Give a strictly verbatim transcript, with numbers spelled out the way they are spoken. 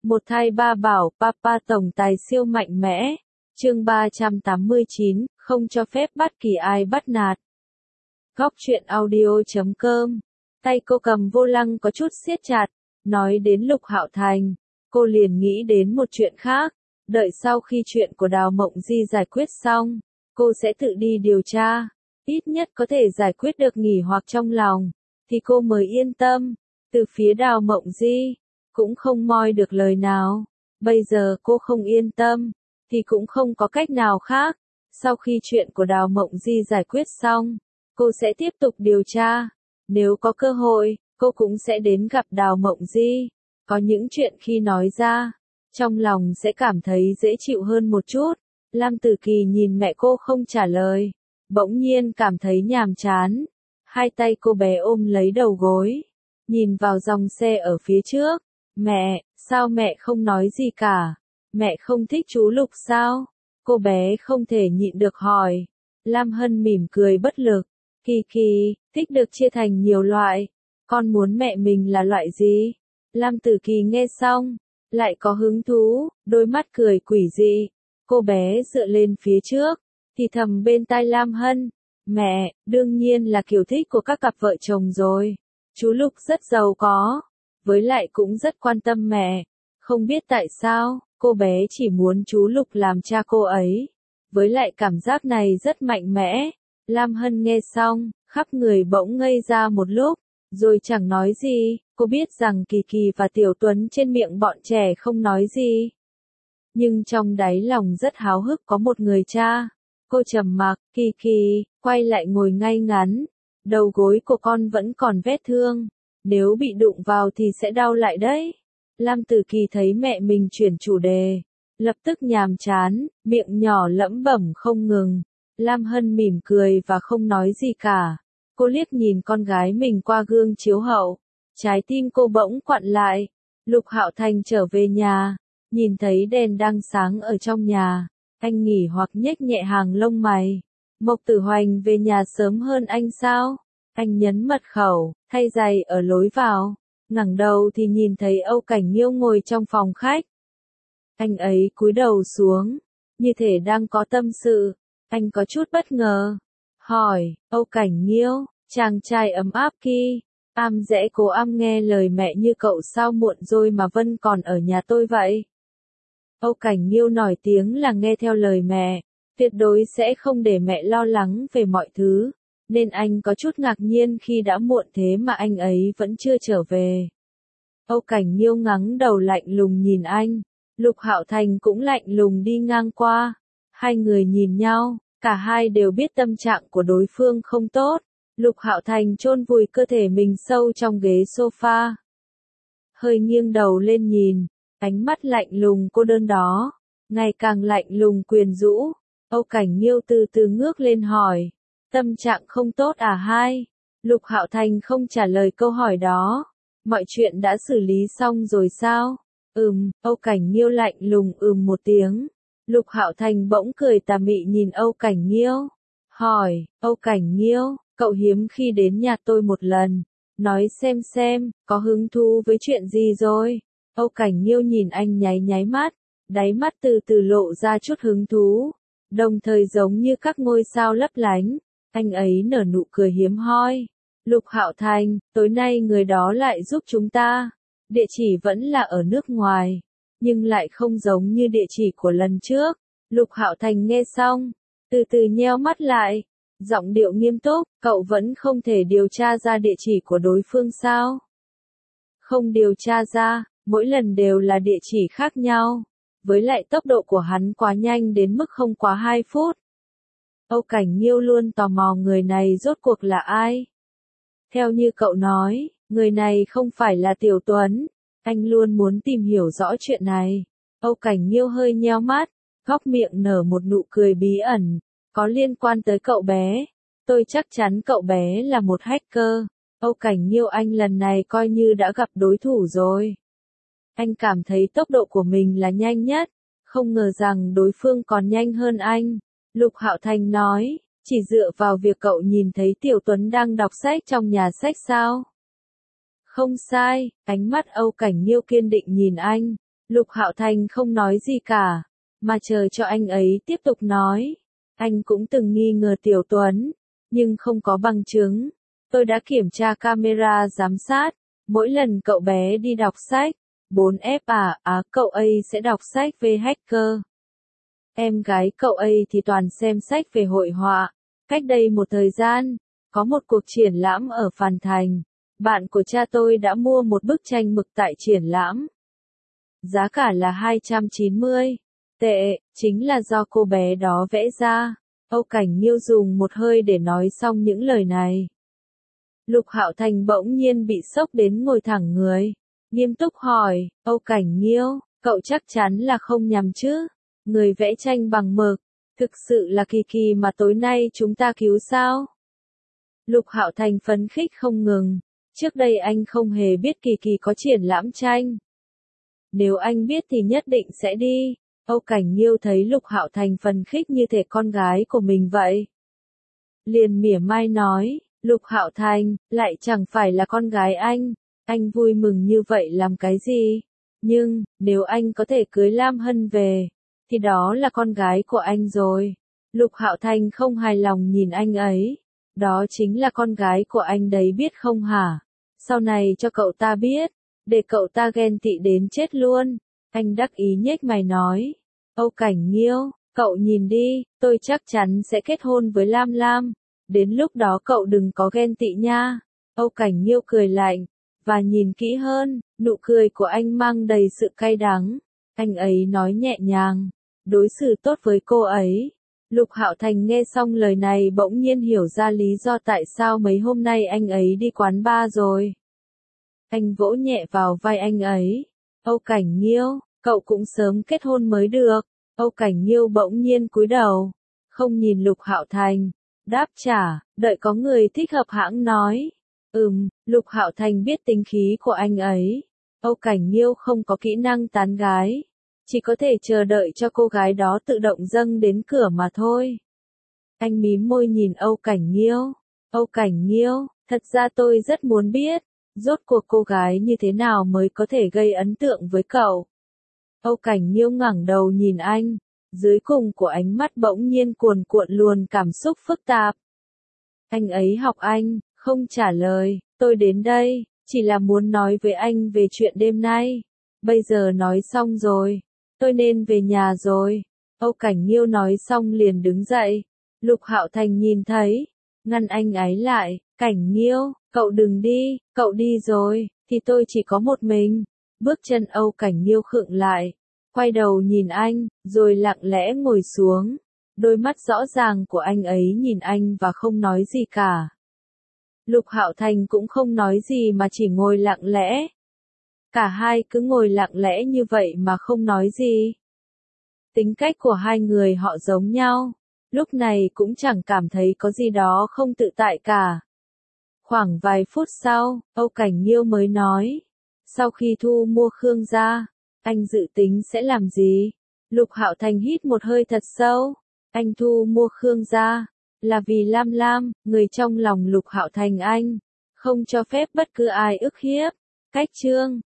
Một thai ba bảo, Papa tổng tài siêu mạnh mẽ. Chương ba trăm tám mươi chín, không cho phép bất kỳ ai bắt nạt. Góc truyện audio chấm com. Tay cô cầm vô lăng có chút siết chặt, nói đến Lục Hạo Thành, cô liền nghĩ đến một chuyện khác, đợi sau khi chuyện của Đào Mộng Di giải quyết xong, cô sẽ tự đi điều tra, ít nhất có thể giải quyết được nghỉ hoặc trong lòng, thì cô mới yên tâm. Từ phía Đào Mộng Di, cũng không moi được lời nào, bây giờ cô không yên tâm, thì cũng không có cách nào khác, sau khi chuyện của Đào Mộng Di giải quyết xong, cô sẽ tiếp tục điều tra, nếu có cơ hội, cô cũng sẽ đến gặp Đào Mộng Di, có những chuyện khi nói ra, trong lòng sẽ cảm thấy dễ chịu hơn một chút. Lam Tử Kỳ nhìn mẹ cô không trả lời, bỗng nhiên cảm thấy nhàm chán, hai tay cô bé ôm lấy đầu gối, nhìn vào dòng xe ở phía trước. Mẹ, sao mẹ không nói gì cả? Mẹ không thích chú Lục sao? Cô bé không thể nhịn được hỏi. Lam Hân mỉm cười bất lực. Kỳ Kỳ, thích được chia thành nhiều loại. Con muốn mẹ mình là loại gì? Lam Tử Kỳ nghe xong, lại có hứng thú, đôi mắt cười quỷ dị. Cô bé dựa lên phía trước, thì thầm bên tai Lam Hân. Mẹ, đương nhiên là kiểu thích của các cặp vợ chồng rồi. Chú Lục rất giàu có, với lại cũng rất quan tâm mẹ. Không biết tại sao, cô bé chỉ muốn chú Lục làm cha cô ấy. Với lại cảm giác này rất mạnh mẽ. Lam Hân nghe xong, khắp người bỗng ngây ra một lúc, rồi chẳng nói gì. Cô biết rằng Kỳ Kỳ và Tiểu Tuấn trên miệng bọn trẻ không nói gì, nhưng trong đáy lòng rất háo hức có một người cha. Cô trầm mặc. Kỳ Kỳ, quay lại ngồi ngay ngắn. Đầu gối của con vẫn còn vết thương, nếu bị đụng vào thì sẽ đau lại đấy. Lam Tử Kỳ thấy mẹ mình chuyển chủ đề, lập tức nhàm chán, miệng nhỏ lẩm bẩm không ngừng. Lam Hân mỉm cười và không nói gì cả. Cô liếc nhìn con gái mình qua gương chiếu hậu, trái tim cô bỗng quặn lại. Lục Hạo Thành trở về nhà, nhìn thấy đèn đang sáng ở trong nhà, anh nghỉ hoặc nhếch nhẹ hàng lông mày. Mộc Tử Hoành về nhà sớm hơn anh sao? Anh nhấn mật khẩu, thay giày ở lối vào, ngẩng đầu thì nhìn thấy Âu Cảnh Nghiêu ngồi trong phòng khách. Anh ấy cúi đầu xuống, như thể đang có tâm sự. Anh có chút bất ngờ, hỏi, Âu Cảnh Nghiêu, chàng trai ấm áp kia, am dễ cố am nghe lời mẹ như cậu sao muộn rồi mà Vân còn ở nhà tôi vậy? Âu Cảnh Nghiêu nổi tiếng là nghe theo lời mẹ, tuyệt đối sẽ không để mẹ lo lắng về mọi thứ, nên anh có chút ngạc nhiên khi đã muộn thế mà anh ấy vẫn chưa trở về. Âu Cảnh Nghiêu ngẩng đầu lạnh lùng nhìn anh, Lục Hạo Thành cũng lạnh lùng đi ngang qua, hai người nhìn nhau, cả hai đều biết tâm trạng của đối phương không tốt. Lục Hạo Thành chôn vùi cơ thể mình sâu trong ghế sofa, hơi nghiêng đầu lên nhìn, ánh mắt lạnh lùng cô đơn đó, ngày càng lạnh lùng quyến rũ. Âu Cảnh Nghiêu từ từ ngước lên hỏi, tâm trạng không tốt à hai? Lục Hạo Thành không trả lời câu hỏi đó. Mọi chuyện đã xử lý xong rồi sao? Ừm, Âu Cảnh Nghiêu lạnh lùng ừm một tiếng. Lục Hạo Thành bỗng cười tà mị nhìn Âu Cảnh Nghiêu, hỏi, Âu Cảnh Nghiêu, cậu hiếm khi đến nhà tôi một lần, nói xem xem, có hứng thú với chuyện gì rồi? Âu Cảnh Nghiêu nhìn anh nháy nháy mắt, đáy mắt từ từ lộ ra chút hứng thú, đồng thời giống như các ngôi sao lấp lánh. Anh ấy nở nụ cười hiếm hoi. Lục Hạo Thành, tối nay người đó lại giúp chúng ta. Địa chỉ vẫn là ở nước ngoài, nhưng lại không giống như địa chỉ của lần trước. Lục Hạo Thành nghe xong, từ từ nheo mắt lại, giọng điệu nghiêm túc, cậu vẫn không thể điều tra ra địa chỉ của đối phương sao? Không điều tra ra, mỗi lần đều là địa chỉ khác nhau, với lại tốc độ của hắn quá nhanh đến mức không quá hai phút. Âu Cảnh Nghiêu luôn tò mò người này rốt cuộc là ai. Theo như cậu nói, người này không phải là Tiểu Tuấn, anh luôn muốn tìm hiểu rõ chuyện này. Âu Cảnh Nghiêu hơi nheo mắt, góc miệng nở một nụ cười bí ẩn, có liên quan tới cậu bé. Tôi chắc chắn cậu bé là một hacker. Âu Cảnh Nghiêu, anh lần này coi như đã gặp đối thủ rồi. Anh cảm thấy tốc độ của mình là nhanh nhất, không ngờ rằng đối phương còn nhanh hơn anh. Lục Hạo Thành nói, chỉ dựa vào việc cậu nhìn thấy Tiểu Tuấn đang đọc sách trong nhà sách sao? Không sai, ánh mắt Âu Cảnh Nghiêu kiên định nhìn anh. Lục Hạo Thành không nói gì cả, mà chờ cho anh ấy tiếp tục nói. Anh cũng từng nghi ngờ Tiểu Tuấn, nhưng không có bằng chứng. Tôi đã kiểm tra camera giám sát, mỗi lần cậu bé đi đọc sách, bốn F à, à cậu ấy sẽ đọc sách về hacker. Em gái cậu ấy thì toàn xem sách về hội họa. Cách đây một thời gian, có một cuộc triển lãm ở Phan Thành. Bạn của cha tôi đã mua một bức tranh mực tại triển lãm. Giá cả là hai trăm chín mươi tệ, chính là do cô bé đó vẽ ra. Âu Cảnh Nghiêu dùng một hơi để nói xong những lời này. Lục Hạo Thành bỗng nhiên bị sốc đến ngồi thẳng người. Nghiêm túc hỏi, Âu Cảnh Nghiêu, cậu chắc chắn là không nhầm chứ? Người vẽ tranh bằng mực, thực sự là Kỳ Kỳ mà tối nay chúng ta cứu sao? Lục Hạo Thành phấn khích không ngừng. Trước đây anh không hề biết Kỳ Kỳ có triển lãm tranh. Nếu anh biết thì nhất định sẽ đi. Âu Cảnh Nghiêu thấy Lục Hạo Thành phấn khích như thể con gái của mình vậy. Liền mỉa mai nói, Lục Hạo Thành, lại chẳng phải là con gái anh. Anh vui mừng như vậy làm cái gì? Nhưng, nếu anh có thể cưới Lam Hân về, thì đó là con gái của anh rồi. Lục Hạo Thành không hài lòng nhìn anh ấy. Đó chính là con gái của anh đấy biết không hả? Sau này cho cậu ta biết, để cậu ta ghen tị đến chết luôn. Anh đắc ý nhếch mày nói. Âu Cảnh Nghiêu, cậu nhìn đi, tôi chắc chắn sẽ kết hôn với Lam Lam. Đến lúc đó cậu đừng có ghen tị nha. Âu Cảnh Nghiêu cười lạnh, và nhìn kỹ hơn, nụ cười của anh mang đầy sự cay đắng. Anh ấy nói nhẹ nhàng, đối xử tốt với cô ấy. Lục Hạo Thành nghe xong lời này bỗng nhiên hiểu ra lý do tại sao mấy hôm nay anh ấy đi quán bar rồi. Anh vỗ nhẹ vào vai anh ấy. Âu Cảnh Nghiêu, cậu cũng sớm kết hôn mới được. Âu Cảnh Nghiêu bỗng nhiên cúi đầu, không nhìn Lục Hạo Thành, đáp trả, đợi có người thích hợp hãng nói. Ừm, Lục Hạo Thành biết tính khí của anh ấy. Âu Cảnh Nghiêu không có kỹ năng tán gái, chỉ có thể chờ đợi cho cô gái đó tự động dâng đến cửa mà thôi. Anh mím môi nhìn Âu Cảnh Nghiêu. Âu Cảnh Nghiêu, thật ra tôi rất muốn biết, rốt cuộc cô gái như thế nào mới có thể gây ấn tượng với cậu. Âu Cảnh Nghiêu ngẩng đầu nhìn anh, dưới cùng của ánh mắt bỗng nhiên cuồn cuộn luồn cảm xúc phức tạp. Anh ấy học anh, không trả lời, tôi đến đây, chỉ là muốn nói với anh về chuyện đêm nay. Bây giờ nói xong rồi, tôi nên về nhà rồi. Âu Cảnh Nghiêu nói xong liền đứng dậy. Lục Hạo Thành nhìn thấy, ngăn anh ấy lại, Cảnh Nghiêu, cậu đừng đi, cậu đi rồi, thì tôi chỉ có một mình. Bước chân Âu Cảnh Nghiêu khựng lại, quay đầu nhìn anh, rồi lặng lẽ ngồi xuống. Đôi mắt rõ ràng của anh ấy nhìn anh và không nói gì cả. Lục Hạo Thành cũng không nói gì mà chỉ ngồi lặng lẽ. Cả hai cứ ngồi lặng lẽ như vậy mà không nói gì. Tính cách của hai người họ giống nhau, lúc này cũng chẳng cảm thấy có gì đó không tự tại cả. Khoảng vài phút sau, Âu Cảnh Nghiêu mới nói, sau khi thu mua Khương gia, anh dự tính sẽ làm gì? Lục Hạo Thành hít một hơi thật sâu, anh thu mua Khương gia, là vì Lam Lam, người trong lòng Lục Hạo Thành anh, không cho phép bất cứ ai ức hiếp. Cách chương